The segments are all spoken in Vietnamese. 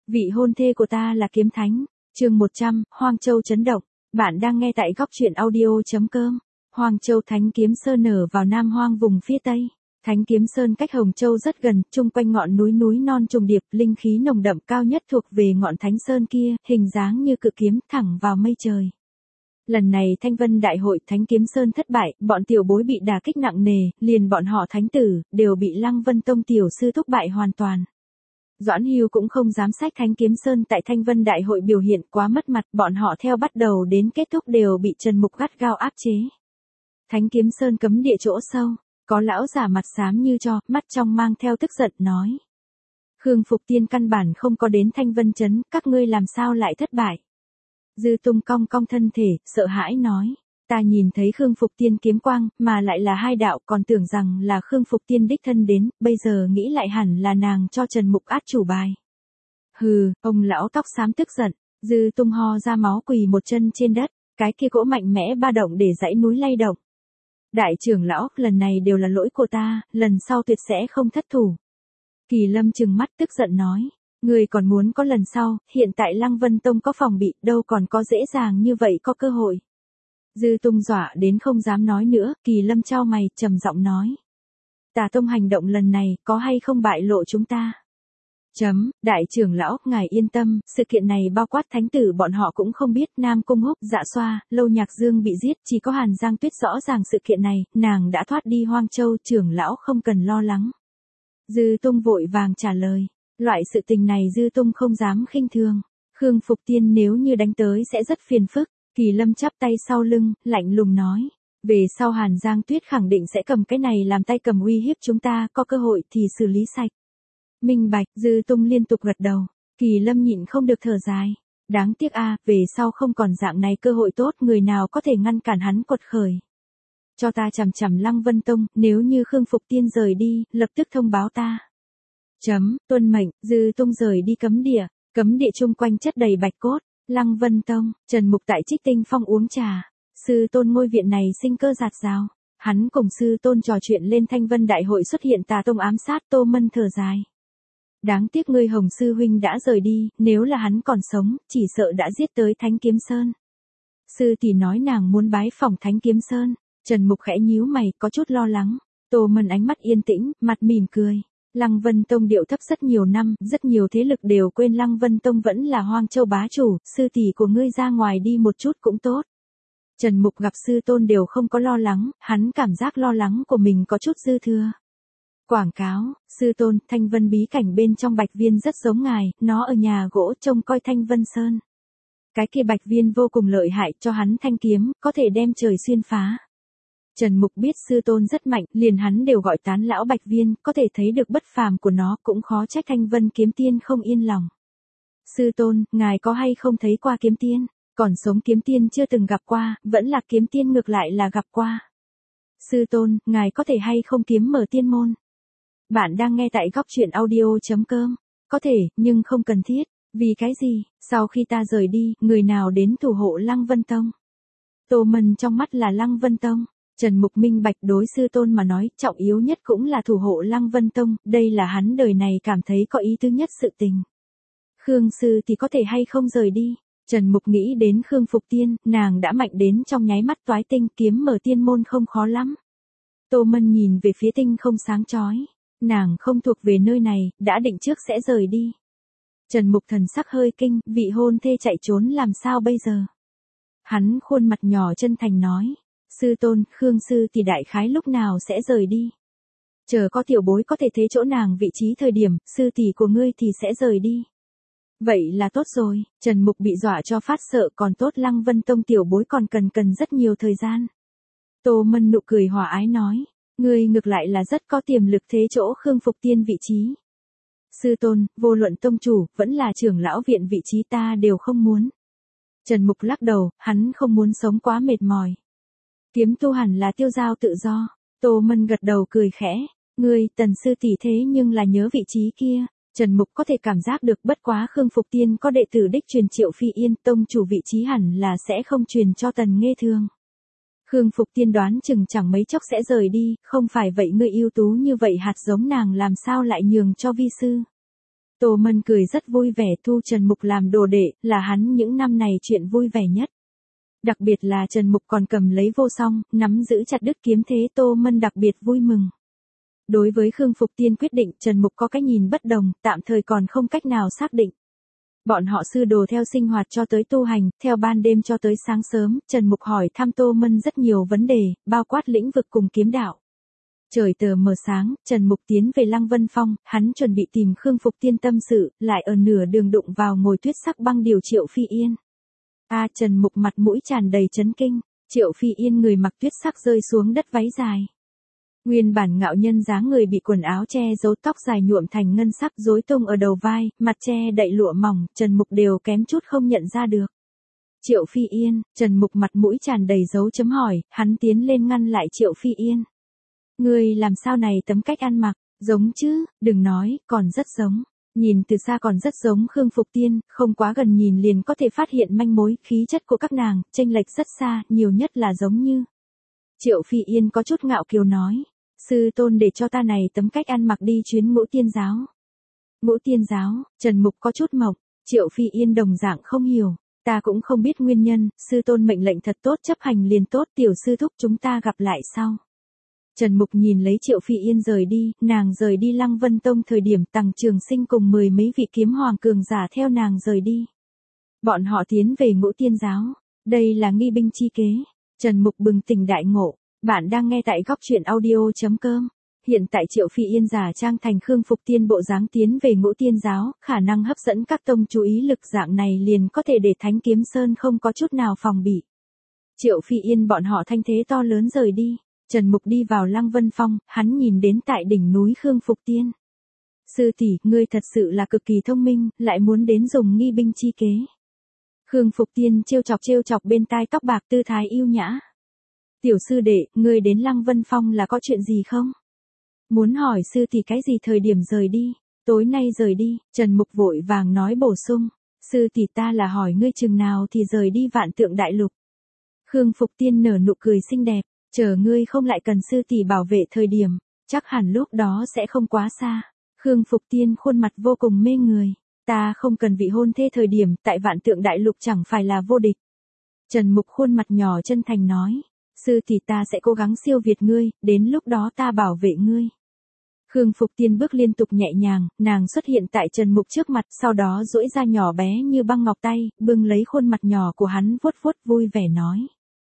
Vị hôn thê của ta là kiếm thánh. Chương 100, Hoang Châu chấn động. Bạn đang nghe tại góc truyện audio.com. Hoang Châu Thánh Kiếm Sơn ở vào Nam Hoang vùng phía Tây. Thánh Kiếm Sơn cách Hồng Châu rất gần, chung quanh ngọn núi non trùng điệp, linh khí nồng đậm, cao nhất thuộc về ngọn Thánh Sơn kia, hình dáng như cự kiếm thẳng vào mây trời. Lần này Thanh Vân Đại hội Thánh Kiếm Sơn thất bại, bọn tiểu bối bị đả kích nặng nề, liền bọn họ thánh tử đều bị Lăng Vân Tông tiểu sư thúc bại hoàn toàn. Doãn Hưu cũng không dám sách Thánh Kiếm Sơn tại Thanh Vân Đại hội biểu hiện, quá mất mặt, bọn họ theo bắt đầu đến kết thúc đều bị Trần Mục gắt gao áp chế. Thánh Kiếm Sơn cấm địa chỗ sâu, có lão giả mặt xám như tro, mắt trong mang theo tức giận nói: Khương Phục Tiên căn bản không có đến Thanh Vân trấn, các ngươi làm sao lại thất bại? Dư Tung cong cong thân thể, sợ hãi nói: Ta nhìn thấy Khương Phục Tiên kiếm quang, mà lại là hai đạo, còn tưởng rằng là Khương Phục Tiên đích thân đến, bây giờ nghĩ lại hẳn là nàng cho Trần Mục át chủ bài. Hừ, ông lão tóc xám tức giận. Dư Tung ho ra máu quỳ một chân trên đất, cái kia cỗ mạnh mẽ ba động để dãy núi lay động. Đại trưởng lão, lần này đều là lỗi của ta, lần sau tuyệt sẽ không thất thủ. Kỳ Lâm trừng mắt tức giận nói: Người còn muốn có lần sau, hiện tại Lăng Vân Tông có phòng bị, đâu còn có dễ dàng như vậy có cơ hội. Dư Tung dọa đến không dám nói nữa, Kỳ Lâm chau mày, trầm giọng nói: Tà Tông hành động lần này, có hay không bại lộ chúng ta? Đại trưởng lão, ngài yên tâm, sự kiện này bao quát thánh tử bọn họ cũng không biết, Nam Cung Húc, Dạ Xoa, Lâu Nhạc Dương bị giết, chỉ có Hàn Giang Tuyết rõ ràng sự kiện này, nàng đã thoát đi Hoang Châu, trưởng lão không cần lo lắng. Dư Tung vội vàng trả lời: Loại sự tình này Dư Tung không dám khinh thường, Khương Phục Tiên nếu như đánh tới sẽ rất phiền phức. Kỳ Lâm chắp tay sau lưng, lạnh lùng nói: Về sau Hàn Giang Tuyết khẳng định sẽ cầm cái này làm tay cầm uy hiếp chúng ta, có cơ hội thì xử lý sạch. Minh bạch. Dư Tung liên tục gật đầu. Kỳ Lâm nhịn không được thở dài. Đáng tiếc a, về sau không còn dạng này cơ hội tốt, người nào có thể ngăn cản hắn quật khởi. Cho ta chằm chằm Lăng Vân Tông, nếu như Khương Phục Tiên rời đi, lập tức thông báo ta. Tuân mệnh. Dư Tung rời đi cấm địa chung quanh chất đầy bạch cốt. Lăng Vân Tông, Trần Mục tại Trích Tinh Phong uống trà. Sư tôn ngôi viện này sinh cơ rạt rào. Hắn cùng sư tôn trò chuyện lên Thanh Vân Đại hội xuất hiện Tà Tông ám sát, Tô Mân thở dài. Đáng tiếc ngươi Hồng sư huynh đã rời đi, nếu là hắn còn sống, chỉ sợ đã giết tới Thánh Kiếm Sơn. Sư tỷ nói nàng muốn bái phỏng Thánh Kiếm Sơn. Trần Mục khẽ nhíu mày, có chút lo lắng. Tô Mân ánh mắt yên tĩnh, mặt mỉm cười. Lăng Vân Tông điệu thấp rất nhiều năm, rất nhiều thế lực đều quên Lăng Vân Tông vẫn là Hoang Châu bá chủ, sư tỷ của ngươi ra ngoài đi một chút cũng tốt. Trần Mục gặp sư tôn đều không có lo lắng, hắn cảm giác lo lắng của mình có chút dư thừa. Quảng cáo: Sư tôn, Thanh Vân bí cảnh bên trong Bạch Viên rất giống ngài, nó ở nhà gỗ trông coi Thanh Vân Sơn. Cái kia Bạch Viên vô cùng lợi hại, cho hắn thanh kiếm, có thể đem trời xuyên phá. Trần Mục biết sư tôn rất mạnh, liền hắn đều gọi tán lão Bạch Viên, có thể thấy được bất phàm của nó, cũng khó trách Thanh Vân kiếm tiên không yên lòng. Sư tôn, ngài có hay không thấy qua kiếm tiên? Còn sống kiếm tiên chưa từng gặp qua, vẫn là kiếm tiên ngược lại là gặp qua. Sư tôn, ngài có thể hay không kiếm mở tiên môn? Bạn đang nghe tại góc truyện audio.com. Có thể, nhưng không cần thiết. Vì cái gì? Sau khi ta rời đi, người nào đến thủ hộ Lăng Vân Tông? Tô Mân trong mắt là Lăng Vân Tông. Trần Mục minh bạch, đối sư tôn mà nói, trọng yếu nhất cũng là thủ hộ Lăng Vân Tông, đây là hắn đời này cảm thấy có ý tứ nhất sự tình. Khương sư thì có thể hay không rời đi? Trần Mục nghĩ đến Khương Phục Tiên, nàng đã mạnh đến trong nháy mắt toái tinh, kiếm mở tiên môn không khó lắm. Tô Mân nhìn về phía tinh không sáng chói. Nàng không thuộc về nơi này, đã định trước sẽ rời đi. Trần Mục thần sắc hơi kinh, vị hôn thê chạy trốn làm sao bây giờ? Hắn khuôn mặt nhỏ chân thành nói: Sư tôn, Khương sư thì đại khái lúc nào sẽ rời đi? Chờ có tiểu bối có thể thấy chỗ nàng vị trí thời điểm, sư tỷ của ngươi thì sẽ rời đi. Vậy là tốt rồi. Trần Mục bị dọa cho phát sợ, còn tốt Lăng Vân Tông tiểu bối còn cần rất nhiều thời gian. Tô Mân nụ cười hòa ái nói: Ngươi ngược lại là rất có tiềm lực thế chỗ Khương Phục Tiên vị trí. Sư tôn, vô luận tông chủ, vẫn là trưởng lão viện vị trí ta đều không muốn. Trần Mục lắc đầu, hắn không muốn sống quá mệt mỏi. Kiếm tu hẳn là tiêu giao tự do. Tô Mân gật đầu cười khẽ. Ngươi, Tần sư tỷ thế nhưng là nhớ vị trí kia. Trần Mục có thể cảm giác được, bất quá Khương Phục Tiên có đệ tử đích truyền Triệu Phi Yên, tông chủ vị trí hẳn là sẽ không truyền cho Tần Nghê Thương. Khương Phục Tiên đoán chừng chẳng mấy chốc sẽ rời đi, không phải vậy ngươi ưu tú như vậy hạt giống nàng làm sao lại nhường cho vi sư. Tô Mân cười rất vui vẻ, thu Trần Mục làm đồ đệ, là hắn những năm này chuyện vui vẻ nhất. Đặc biệt là Trần Mục còn cầm lấy vô song, nắm giữ chặt đứt kiếm thế, Tô Mân đặc biệt vui mừng. Đối với Khương Phục Tiên quyết định, Trần Mục có cái nhìn bất đồng, tạm thời còn không cách nào xác định. Bọn họ sư đồ theo sinh hoạt cho tới tu hành, theo ban đêm cho tới sáng sớm, Trần Mục hỏi thăm Tô Mân rất nhiều vấn đề, bao quát lĩnh vực cùng kiếm đạo. Trời tờ mờ sáng, Trần Mục tiến về Lăng Vân Phong, hắn chuẩn bị tìm Khương Phục Tiên tâm sự, lại ở nửa đường đụng vào ngồi tuyết sắc băng điều Triệu Phi Yên. Trần Mục mặt mũi tràn đầy chấn kinh, Triệu Phi Yên người mặc tuyết sắc rơi xuống đất váy dài. Nguyên bản ngạo nhân dáng người bị quần áo che giấu, tóc dài nhuộm thành ngân sắc rối tung ở đầu vai, mặt che đậy lụa mỏng, Trần Mục đều kém chút không nhận ra được. Triệu Phi Yên, Trần Mục mặt mũi tràn đầy dấu chấm hỏi, hắn tiến lên ngăn lại Triệu Phi Yên. Ngươi làm sao này tấm cách ăn mặc, giống chứ, đừng nói, còn rất giống. Nhìn từ xa còn rất giống Khương Phục Tiên, không quá gần nhìn liền có thể phát hiện manh mối, khí chất của các nàng, chênh lệch rất xa, nhiều nhất là giống như. Triệu Phi Yên có chút ngạo kiều nói, sư tôn để cho ta này tấm cách ăn mặc đi chuyến Ngũ Tiên giáo. Ngũ Tiên giáo, Trần Mục có chút mộng, Triệu Phi Yên đồng dạng không hiểu, ta cũng không biết nguyên nhân, sư tôn mệnh lệnh thật tốt, chấp hành liền tốt, tiểu sư thúc chúng ta gặp lại sau. Trần Mục nhìn lấy Triệu Phi Yên rời đi, nàng rời đi Lăng Vân Tông thời điểm Tằng Trường Sinh cùng 10 mấy vị kiếm hoàng cường giả theo nàng rời đi. Bọn họ tiến về Ngũ Tiên giáo, đây là nghi binh chi kế. Trần Mục bừng tỉnh đại ngộ, bạn đang nghe tại góc truyện audio.com. Hiện tại Triệu Phi Yên giả trang thành Khương Phục Tiên bộ dáng tiến về Ngũ Tiên giáo, khả năng hấp dẫn các tông chú ý, lực dạng này liền có thể để Thánh Kiếm Sơn không có chút nào phòng bị. Triệu Phi Yên bọn họ thanh thế to lớn rời đi. Trần Mục đi vào Lăng Vân Phong, hắn nhìn đến tại đỉnh núi Khương Phục Tiên. Sư tỷ, ngươi thật sự là cực kỳ thông minh, lại muốn đến dùng nghi binh chi kế. Khương Phục Tiên trêu chọc bên tai tóc bạc, tư thái yêu nhã. Tiểu sư đệ, ngươi đến Lăng Vân Phong là có chuyện gì không? Muốn hỏi sư tỷ cái gì thời điểm rời đi? Tối nay rời đi, Trần Mục vội vàng nói bổ sung. Sư tỷ, ta là hỏi ngươi chừng nào thì rời đi Vạn Tượng Đại Lục. Khương Phục Tiên nở nụ cười xinh đẹp. Chờ ngươi không lại cần sư tỷ bảo vệ thời điểm, chắc hẳn lúc đó sẽ không quá xa. Khương Phục Tiên khuôn mặt vô cùng mê người. Ta không cần vị hôn thê thời điểm, tại Vạn Tượng Đại Lục chẳng phải là vô địch. Trần Mục khuôn mặt nhỏ chân thành nói. Sư tỷ, ta sẽ cố gắng siêu việt ngươi, đến lúc đó ta bảo vệ ngươi. Khương Phục Tiên bước liên tục nhẹ nhàng, nàng xuất hiện tại Trần Mục trước mặt, sau đó duỗi ra nhỏ bé như băng ngọc tay, bưng lấy khuôn mặt nhỏ của hắn vuốt vuốt vui vẻ nói.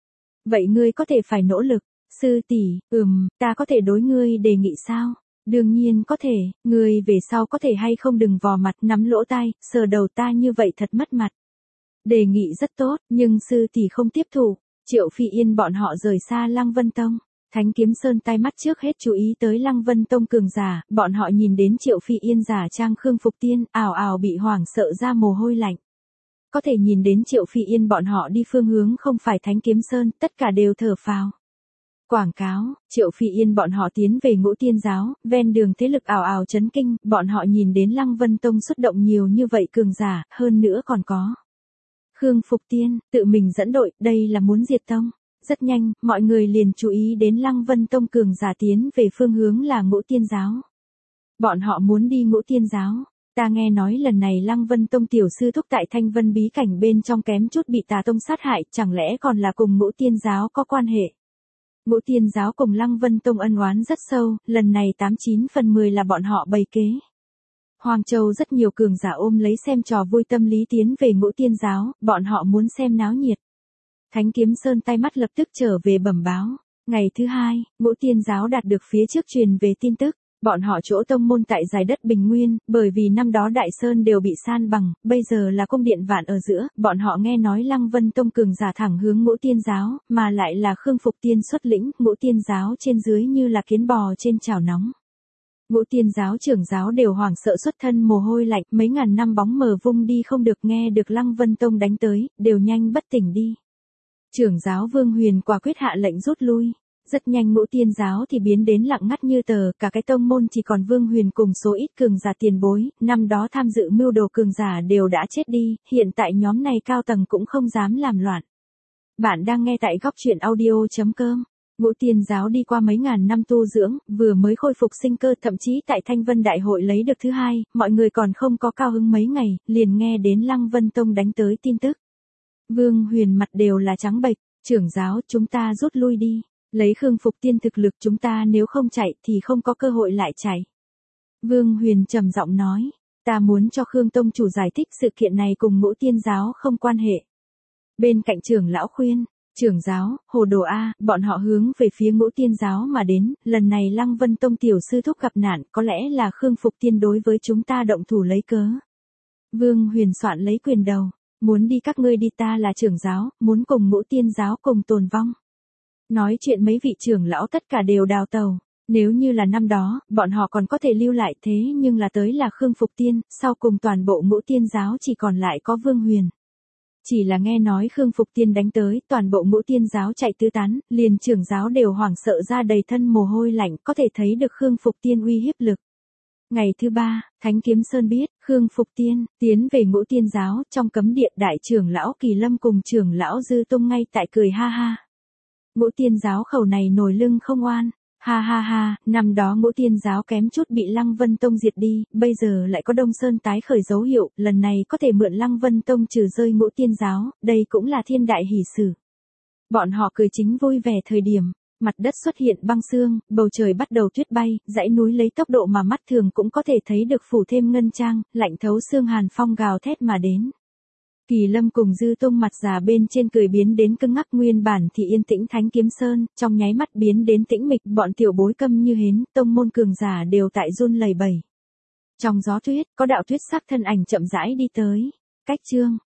Vậy ngươi có thể phải nỗ lực, sư tỷ, ta có thể đối ngươi đề nghị sao? Đương nhiên có thể, ngươi về sau có thể hay không đừng vò mặt nắm lỗ tai, sờ đầu ta như vậy thật mất mặt. Đề nghị rất tốt, nhưng sư tỷ không tiếp thụ. Triệu Phi Yên bọn họ rời xa Lăng Vân Tông. Thánh Kiếm Sơn tai mắt trước hết chú ý tới Lăng Vân Tông cường giả, bọn họ nhìn đến Triệu Phi Yên giả trang Khương Phục Tiên, ào ào bị hoảng sợ ra mồ hôi lạnh. Có thể nhìn đến Triệu Phi Yên bọn họ đi phương hướng không phải Thánh Kiếm Sơn, tất cả đều thở phào. Quảng cáo, Triệu Phi Yên bọn họ tiến về Ngũ Tiên giáo, ven đường thế lực ào ào chấn kinh, bọn họ nhìn đến Lăng Vân Tông xuất động nhiều như vậy cường giả, hơn nữa còn có Khương Phục Tiên, tự mình dẫn đội, đây là muốn diệt tông. Rất nhanh, mọi người liền chú ý đến Lăng Vân Tông cường giả tiến về phương hướng là Ngũ Tiên giáo. Bọn họ muốn đi Ngũ Tiên giáo. Ta nghe nói lần này Lăng Vân Tông tiểu sư thúc tại Thanh Vân bí cảnh bên trong kém chút bị Tà Tông sát hại, chẳng lẽ còn là cùng Ngũ Tiên giáo có quan hệ? Ngũ Tiên giáo cùng Lăng Vân Tông ân oán rất sâu, lần này 89 phần 10 là bọn họ bày kế. Hoàng Châu rất nhiều cường giả ôm lấy xem trò vui tâm lý tiến về Ngũ Tiên giáo, bọn họ muốn xem náo nhiệt. Thánh Kiếm Sơn tay mắt lập tức trở về bẩm báo. Ngày thứ hai, Ngũ Tiên giáo đạt được phía trước truyền về tin tức. Bọn họ chỗ tông môn tại giải đất Bình Nguyên, bởi vì năm đó Đại Sơn đều bị san bằng, bây giờ là cung điện vạn ở giữa, bọn họ nghe nói Lăng Vân Tông cường giả thẳng hướng Ngũ Tiên giáo, mà lại là Khương Phục Tiên xuất lĩnh, Ngũ Tiên giáo trên dưới như là kiến bò trên chảo nóng. Ngũ Tiên giáo trưởng giáo đều hoảng sợ xuất thân mồ hôi lạnh, mấy ngàn năm bóng mờ vung đi không được, nghe được Lăng Vân Tông đánh tới, đều nhanh bất tỉnh đi. Trưởng giáo Vương Huyền quả quyết hạ lệnh rút lui. Rất nhanh Ngũ Tiên giáo thì biến đến lặng ngắt như tờ, cả cái tông môn chỉ còn Vương Huyền cùng số ít cường giả tiền bối, năm đó tham dự mưu đồ cường giả đều đã chết đi, hiện tại nhóm này cao tầng cũng không dám làm loạn. Bạn đang nghe tại góc truyện audio.com. Ngũ Tiên giáo đi qua mấy ngàn năm tu dưỡng, vừa mới khôi phục sinh cơ, thậm chí tại Thanh Vân Đại hội lấy được thứ 2, mọi người còn không có cao hứng mấy ngày, liền nghe đến Lăng Vân Tông đánh tới tin tức. Vương Huyền mặt đều là trắng bệch, trưởng giáo chúng ta rút lui đi, lấy Khương Phục Tiên thực lực chúng ta nếu không chạy thì không có cơ hội lại chạy. Vương Huyền trầm giọng nói, ta muốn cho Khương Tông chủ giải thích sự kiện này cùng Ngũ Tiên giáo không quan hệ. Bên cạnh trưởng lão khuyên, trưởng giáo, hồ đồ A, bọn họ hướng về phía Ngũ Tiên giáo mà đến, lần này Lăng Vân Tông tiểu sư thúc gặp nạn, có lẽ là Khương Phục Tiên đối với chúng ta động thủ lấy cớ. Vương Huyền soạn lấy quyền đầu, muốn đi các ngươi đi, ta là trưởng giáo, muốn cùng Ngũ Tiên giáo cùng tồn vong. Nói chuyện mấy vị trưởng lão tất cả đều đào tàu, nếu như là năm đó, bọn họ còn có thể lưu lại, thế nhưng là tới là Khương Phục Tiên, sau cùng toàn bộ Ngũ Tiên giáo chỉ còn lại có Vương Huyền. Chỉ là nghe nói Khương Phục Tiên đánh tới, toàn bộ Ngũ Tiên giáo chạy tứ tán, liền trưởng giáo đều hoảng sợ ra đầy thân mồ hôi lạnh, có thể thấy được Khương Phục Tiên uy hiếp lực. Ngày thứ 3, Thánh Kiếm Sơn biết, Khương Phục Tiên tiến về Ngũ Tiên giáo, trong cấm điện đại trưởng lão Kỳ Lâm cùng trưởng lão Dư Tung ngay tại cười ha ha. Ngũ Tiên giáo khẩu này nổi lưng không oan. Ha ha ha, năm đó Ngũ Tiên giáo kém chút bị Lăng Vân Tông diệt đi, bây giờ lại có Đông Sơn tái khởi dấu hiệu, lần này có thể mượn Lăng Vân Tông trừ rơi Ngũ Tiên giáo, đây cũng là thiên đại hỷ sự. Bọn họ cười chính vui vẻ thời điểm, mặt đất xuất hiện băng sương, bầu trời bắt đầu tuyết bay, dãy núi lấy tốc độ mà mắt thường cũng có thể thấy được phủ thêm ngân trang, lạnh thấu xương hàn phong gào thét mà đến. Kỳ Lâm cùng Dư Tung mặt già bên trên cười biến đến cứng ngắc, nguyên bản thì yên tĩnh Thánh Kiếm Sơn, trong nháy mắt biến đến tĩnh mịch, bọn tiểu bối câm như hến, tông môn cường giả đều tại run lẩy bẩy. Trong gió tuyết, có đạo tuyết sắc thân ảnh chậm rãi đi tới. Cách chương